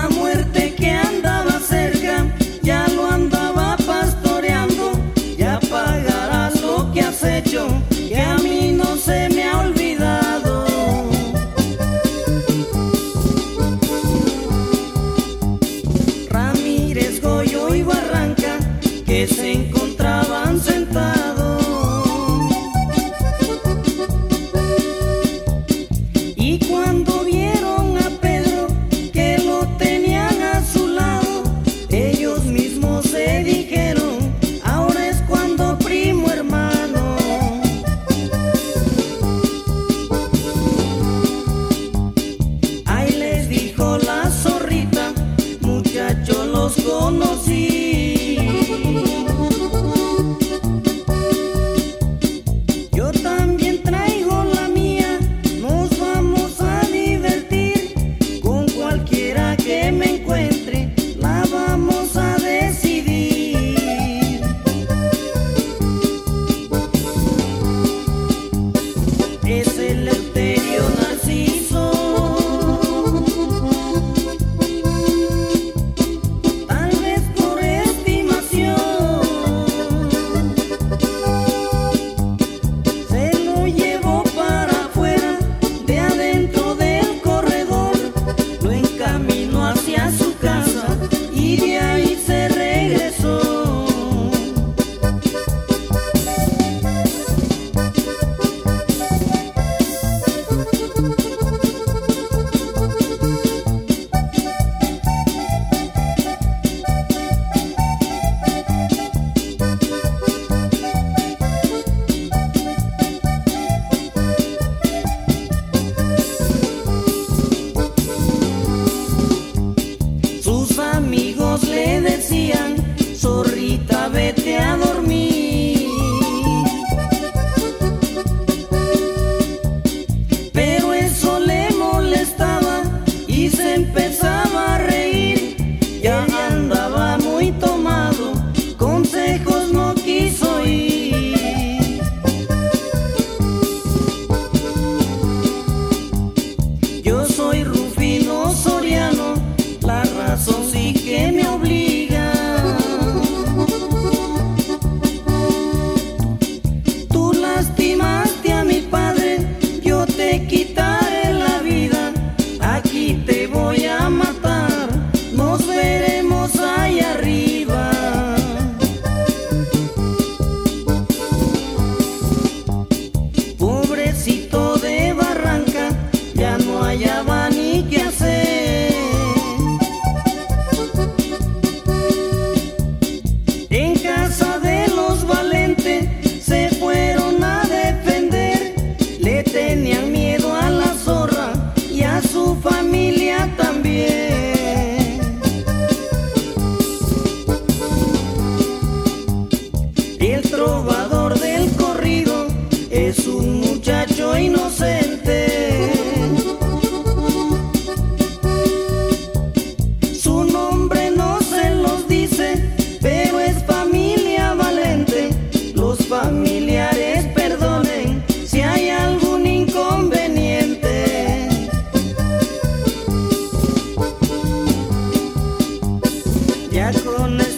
La muerte que andaba cerca ya lo andaba pastoreando. Ya pagarás lo que has hecho, que a mí no se me ha olvidado. Ramírez, Goyo y Barranca, que se encontraban sentados, y cuando vieron a Pedro que lo tenían a su lado, ellos mismos se dijeron: ahora es cuando, primo hermano. Ahí les dijo la zorrita: muchachos, los conocí. Yo también traigo la mía, nos vamos a divertir. Con cualquiera que me encuentre, la vamos a decidir. Es el Eleuterio Narciso, tal vez por estimación, se lo llevó para afuera, de adentro del corredor, lo encaminó hacia su casa y de ahí se regresó. Sus amigos le decían: zorrita, vete a dormir. Pero eso le molestaba y se empezaba a reír. Ya andaba muy tomado, consejos no quiso oír. Yo soy Rufino Soriano, la razón sí que me obliga. Tú lastimaste a mi padre, yo te quitaré la vida. Aquí te voy a matar, nos veremos allá arriba. Pobrecito de Barranca, ya no hallaba ni qué hacer. En casa de los Valentes se fueron a defender. Le tenían miedo a la zorra y a su familia también. El trovador del corrido es un muchacho inocente. Su nombre no se los dice, pero es familia Valente. Los familiares perdonen si hay algún inconveniente. Ya con